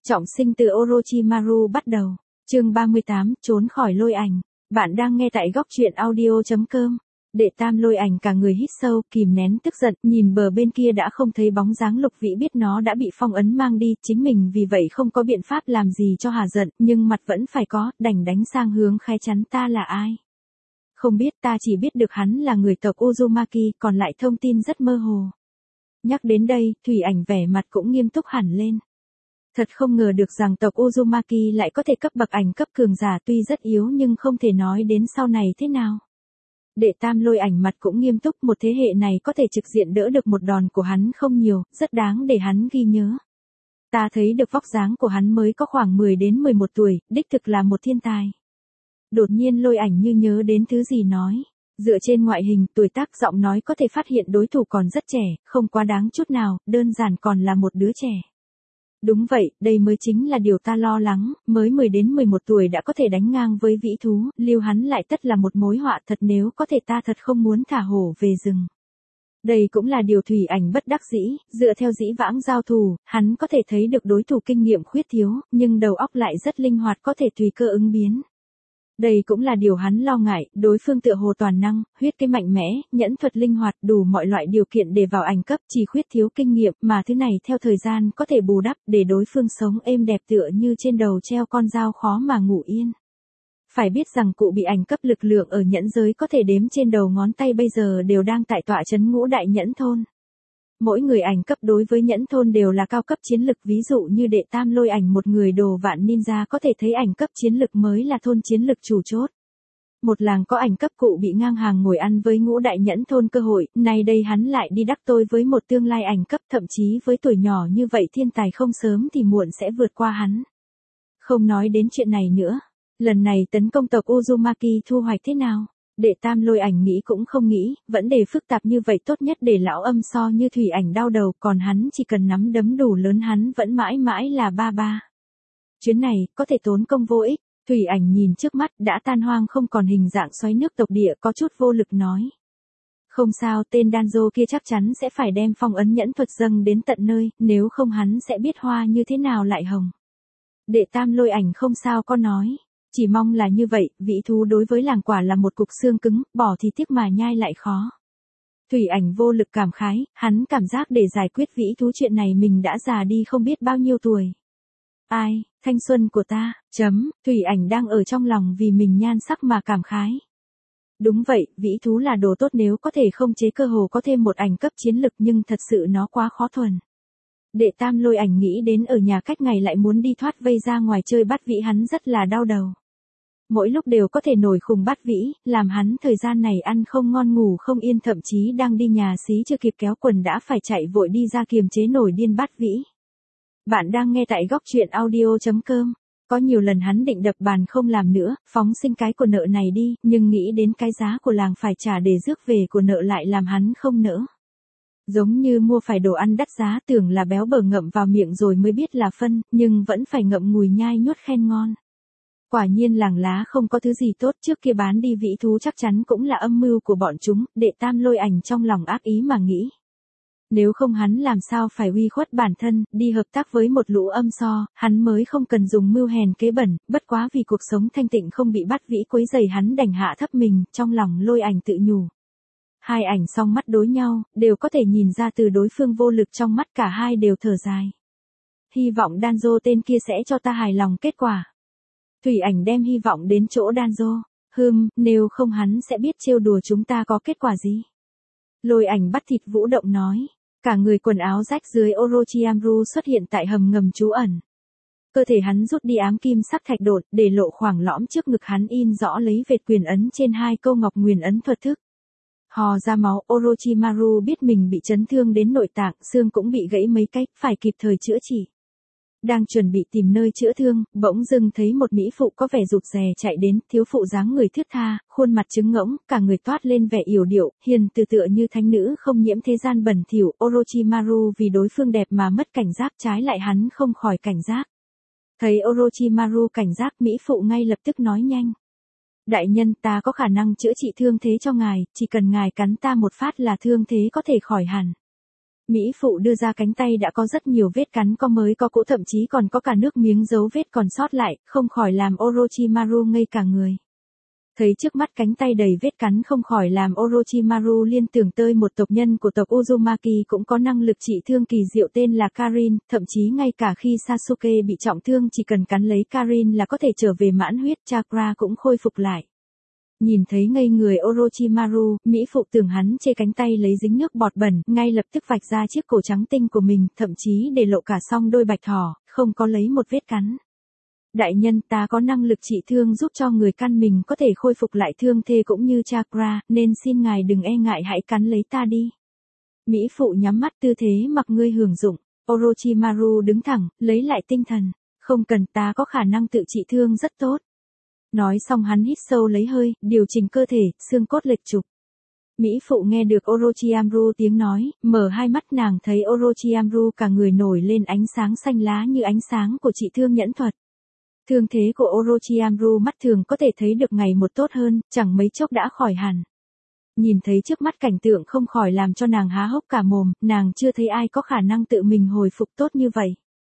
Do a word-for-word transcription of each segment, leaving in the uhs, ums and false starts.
Trọng sinh từ Orochimaru bắt đầu. Chương ba mươi tám, trốn khỏi lôi ảnh. Bạn đang nghe tại góc truyện audio chấm com. Đệ Tam lôi ảnh cả người hít sâu, kìm nén tức giận, nhìn bờ bên kia đã không thấy bóng dáng Lục Vĩ, biết nó đã bị phong ấn mang đi, chính mình vì vậy không có biện pháp làm gì cho hà giận, nhưng mặt vẫn phải có, đành đánh sang hướng khai chắn ta là ai. Không biết, ta chỉ biết được hắn là người tộc Uzumaki, còn lại thông tin rất mơ hồ. Nhắc đến đây, Thủy Ảnh vẻ mặt cũng nghiêm túc hẳn lên. Thật không ngờ được rằng tộc Uzumaki lại có thể cấp bậc ảnh cấp cường giả, tuy rất yếu nhưng không thể nói đến sau này thế nào. Đệ Tam lôi ảnh mặt cũng nghiêm túc, một thế hệ này có thể trực diện đỡ được một đòn của hắn không nhiều, rất đáng để hắn ghi nhớ. Ta thấy được vóc dáng của hắn mới có khoảng mười đến mười một tuổi, đích thực là một thiên tài. Đột nhiên lôi ảnh như nhớ đến thứ gì nói. Dựa trên ngoại hình, tuổi tác, giọng nói có thể phát hiện đối thủ còn rất trẻ, không quá đáng chút nào, đơn giản còn là một đứa trẻ. Đúng vậy, đây mới chính là điều ta lo lắng, mới mười đến mười một tuổi đã có thể đánh ngang với vĩ thú, lưu hắn lại tất là một mối họa thật, nếu có thể ta thật không muốn thả hổ về rừng. Đây cũng là điều Thủy Ảnh bất đắc dĩ, dựa theo dĩ vãng giao thủ, hắn có thể thấy được đối thủ kinh nghiệm khuyết thiếu, nhưng đầu óc lại rất linh hoạt, có thể tùy cơ ứng biến. Đây cũng là điều hắn lo ngại, đối phương tựa hồ toàn năng, huyết cái mạnh mẽ, nhẫn thuật linh hoạt, đủ mọi loại điều kiện để vào ảnh cấp, chỉ khuyết thiếu kinh nghiệm, mà thứ này theo thời gian có thể bù đắp, để đối phương sống êm đẹp tựa như trên đầu treo con dao khó mà ngủ yên. Phải biết rằng cụ bị ảnh cấp lực lượng ở nhẫn giới có thể đếm trên đầu ngón tay bây giờ đều đang tại tọa trấn Ngũ Đại Nhẫn Thôn. Mỗi người ảnh cấp đối với nhẫn thôn đều là cao cấp chiến lực, ví dụ như Đệ Tam lôi ảnh một người đồ vạn ninja có thể thấy ảnh cấp chiến lực mới là thôn chiến lực chủ chốt. Một làng có ảnh cấp cụ bị ngang hàng ngồi ăn với Ngũ Đại Nhẫn Thôn cơ hội, nay đây hắn lại đi đắc tội với một tương lai ảnh cấp, thậm chí với tuổi nhỏ như vậy thiên tài không sớm thì muộn sẽ vượt qua hắn. Không nói đến chuyện này nữa, lần này tấn công tộc Uzumaki thu hoạch thế nào? Đệ Tam lôi ảnh nghĩ cũng không nghĩ, vấn đề phức tạp như vậy tốt nhất để lão âm so như Thủy Ảnh đau đầu, còn hắn chỉ cần nắm đấm đủ lớn hắn vẫn mãi mãi là ba ba. Chuyến này, có thể tốn công vô ích. Thủy Ảnh nhìn trước mắt đã tan hoang không còn hình dạng xoáy nước tộc địa, có chút vô lực nói. Không sao, tên Danzo kia chắc chắn sẽ phải đem phong ấn nhẫn thuật dâng đến tận nơi, nếu không hắn sẽ biết hoa như thế nào lại hồng. Đệ Tam lôi ảnh không sao có nói. Chỉ mong là như vậy, vĩ thú đối với làng quả là một cục xương cứng, bỏ thì tiếc mà nhai lại khó. Thủy Ảnh vô lực cảm khái, hắn cảm giác để giải quyết vĩ thú chuyện này mình đã già đi không biết bao nhiêu tuổi. Ai, thanh xuân của ta, chấm, Thủy Ảnh đang ở trong lòng vì mình nhan sắc mà cảm khái. Đúng vậy, vĩ thú là đồ tốt, nếu có thể không chế cơ hồ có thêm một ảnh cấp chiến lực, nhưng thật sự nó quá khó thuần. Đệ Tam lôi ảnh nghĩ đến ở nhà cách ngày lại muốn đi thoát vây ra ngoài chơi bắt vĩ, hắn rất là đau đầu. Mỗi lúc đều có thể nổi khùng bắt vĩ, làm hắn thời gian này ăn không ngon ngủ không yên, thậm chí đang đi nhà xí chưa kịp kéo quần đã phải chạy vội đi ra kiềm chế nổi điên bắt vĩ. Bạn đang nghe tại góc truyện audio chấm com. Có nhiều lần hắn định đập bàn không làm nữa, phóng sinh cái của nợ này đi, nhưng nghĩ đến cái giá của làng phải trả để rước về của nợ lại làm hắn không nỡ. Giống như mua phải đồ ăn đắt giá, tưởng là béo bở ngậm vào miệng rồi mới biết là phân, nhưng vẫn phải ngậm ngùi nhai nhốt khen ngon. Quả nhiên làng lá không có thứ gì tốt, trước kia bán đi vĩ thú chắc chắn cũng là âm mưu của bọn chúng, Đệ Tam lôi ảnh trong lòng ác ý mà nghĩ. Nếu không hắn làm sao phải uy khuất bản thân, đi hợp tác với một lũ âm so, hắn mới không cần dùng mưu hèn kế bẩn, bất quá vì cuộc sống thanh tịnh không bị bắt vĩ quấy rầy hắn đành hạ thấp mình, trong lòng lôi ảnh tự nhủ. Hai ảnh song mắt đối nhau, đều có thể nhìn ra từ đối phương vô lực trong mắt, cả hai đều thở dài. Hy vọng Danzo tên kia sẽ cho ta hài lòng kết quả. Thủy Ảnh đem hy vọng đến chỗ Danzo. Hừm, nếu không hắn sẽ biết trêu đùa chúng ta có kết quả gì. Lôi ảnh bắt thịt vũ động nói. Cả người quần áo rách dưới Orochimaru xuất hiện tại hầm ngầm trú ẩn. Cơ thể hắn rút đi ám kim sắc thạch đột, để lộ khoảng lõm trước ngực hắn in rõ lấy vệt quyền ấn trên hai câu ngọc nguyền ấn thuật thức. Hò ra máu, Orochimaru biết mình bị chấn thương đến nội tạng, xương cũng bị gãy mấy cái, phải kịp thời chữa trị. Đang chuẩn bị tìm nơi chữa thương, bỗng dưng thấy một mỹ phụ có vẻ rụt rè chạy đến, thiếu phụ dáng người thướt tha, khuôn mặt trứng ngỗng, cả người toát lên vẻ yểu điệu, hiền từ tựa như thánh nữ không nhiễm thế gian bẩn thỉu. Orochimaru vì đối phương đẹp mà mất cảnh giác, trái lại hắn không khỏi cảnh giác. Thấy Orochimaru cảnh giác, mỹ phụ ngay lập tức nói nhanh. Đại nhân, ta có khả năng chữa trị thương thế cho ngài, chỉ cần ngài cắn ta một phát là thương thế có thể khỏi hẳn. Mỹ phụ đưa ra cánh tay đã có rất nhiều vết cắn, có mới có cũ, thậm chí còn có cả nước miếng dấu vết còn sót lại, không khỏi làm Orochimaru ngây cả người. Thấy trước mắt cánh tay đầy vết cắn không khỏi làm Orochimaru liên tưởng tới một tộc nhân của tộc Uzumaki cũng có năng lực trị thương kỳ diệu tên là Karin, thậm chí ngay cả khi Sasuke bị trọng thương chỉ cần cắn lấy Karin là có thể trở về mãn huyết, chakra cũng khôi phục lại. Nhìn thấy ngây người Orochimaru, Mỹ phụ tưởng hắn chê cánh tay lấy dính nước bọt bẩn, ngay lập tức vạch ra chiếc cổ trắng tinh của mình, thậm chí để lộ cả song đôi bạch thỏ, không có lấy một vết cắn. Đại nhân, ta có năng lực trị thương giúp cho người căn mình có thể khôi phục lại thương thế cũng như chakra, nên xin ngài đừng e ngại, hãy cắn lấy ta đi. Mỹ phụ nhắm mắt, tư thế mặc ngươi hưởng dụng. Orochimaru đứng thẳng, lấy lại tinh thần. Không cần, ta có khả năng tự trị thương rất tốt. Nói xong hắn hít sâu lấy hơi, điều chỉnh cơ thể, xương cốt lệch trục. Mỹ phụ nghe được Orochimaru tiếng nói, mở hai mắt, nàng thấy Orochimaru cả người nổi lên ánh sáng xanh lá như ánh sáng của trị thương nhẫn thuật. Thương thế của Orochimaru mắt thường có thể thấy được ngày một tốt hơn, chẳng mấy chốc đã khỏi hẳn. Nhìn thấy trước mắt cảnh tượng không khỏi làm cho nàng há hốc cả mồm, nàng chưa thấy ai có khả năng tự mình hồi phục tốt như vậy.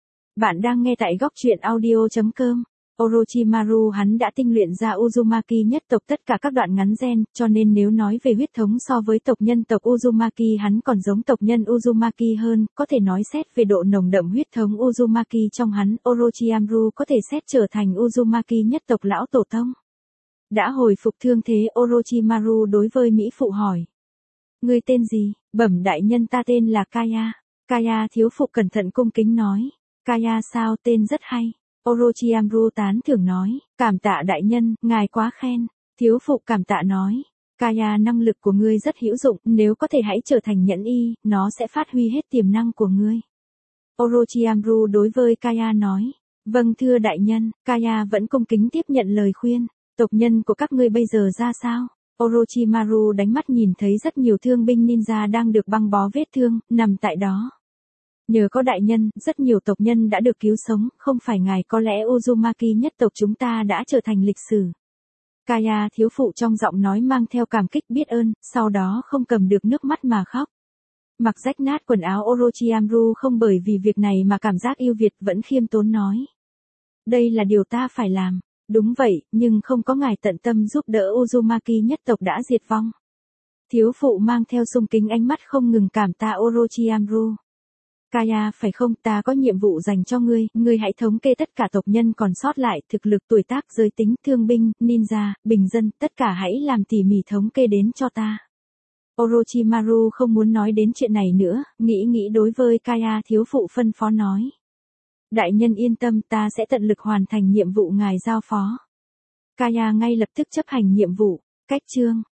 Bạn đang nghe tại góc truyện audio chấm com. Orochimaru hắn đã tinh luyện ra Uzumaki nhất tộc tất cả các đoạn ngắn gen, cho nên nếu nói về huyết thống so với tộc nhân tộc Uzumaki hắn còn giống tộc nhân Uzumaki hơn, có thể nói xét về độ nồng đậm huyết thống Uzumaki trong hắn, Orochimaru có thể xét trở thành Uzumaki nhất tộc lão tổ tông. Đã hồi phục thương thế, Orochimaru đối với Mỹ phụ hỏi. Ngươi tên gì? Bẩm đại nhân, ta tên là Kaya. Kaya thiếu phụ cẩn thận cung kính nói. Kaya sao, tên rất hay. Orochimaru tán thưởng nói, cảm tạ đại nhân, ngài quá khen. Thiếu phụ cảm tạ nói, Kaya, năng lực của ngươi rất hữu dụng, nếu có thể hãy trở thành nhẫn y, nó sẽ phát huy hết tiềm năng của ngươi. Orochimaru đối với Kaya nói, vâng thưa đại nhân. Kaya vẫn cung kính tiếp nhận lời khuyên. Tộc nhân của các ngươi bây giờ ra sao? Orochimaru đánh mắt nhìn thấy rất nhiều thương binh ninja đang được băng bó vết thương, nằm tại đó. Nhờ có đại nhân, rất nhiều tộc nhân đã được cứu sống, không phải ngài có lẽ Uzumaki nhất tộc chúng ta đã trở thành lịch sử. Kaya thiếu phụ trong giọng nói mang theo cảm kích biết ơn, sau đó không cầm được nước mắt mà khóc. Mặc rách nát quần áo, Orochimaru không bởi vì việc này mà cảm giác yêu Việt, vẫn khiêm tốn nói. Đây là điều ta phải làm. Đúng vậy, nhưng không có ngài tận tâm giúp đỡ Uzumaki nhất tộc đã diệt vong. Thiếu phụ mang theo sung kính ánh mắt không ngừng cảm tạ Orochimaru. Kaya, phải không, ta có nhiệm vụ dành cho ngươi, ngươi hãy thống kê tất cả tộc nhân còn sót lại, thực lực, tuổi tác, giới tính, thương binh, ninja, bình dân, tất cả hãy làm tỉ mỉ thống kê đến cho ta. Orochimaru không muốn nói đến chuyện này nữa, nghĩ nghĩ đối với Kaya thiếu phụ phân phó nói. Đại nhân yên tâm, ta sẽ tận lực hoàn thành nhiệm vụ ngài giao phó. Kaya ngay lập tức chấp hành nhiệm vụ. Cách chương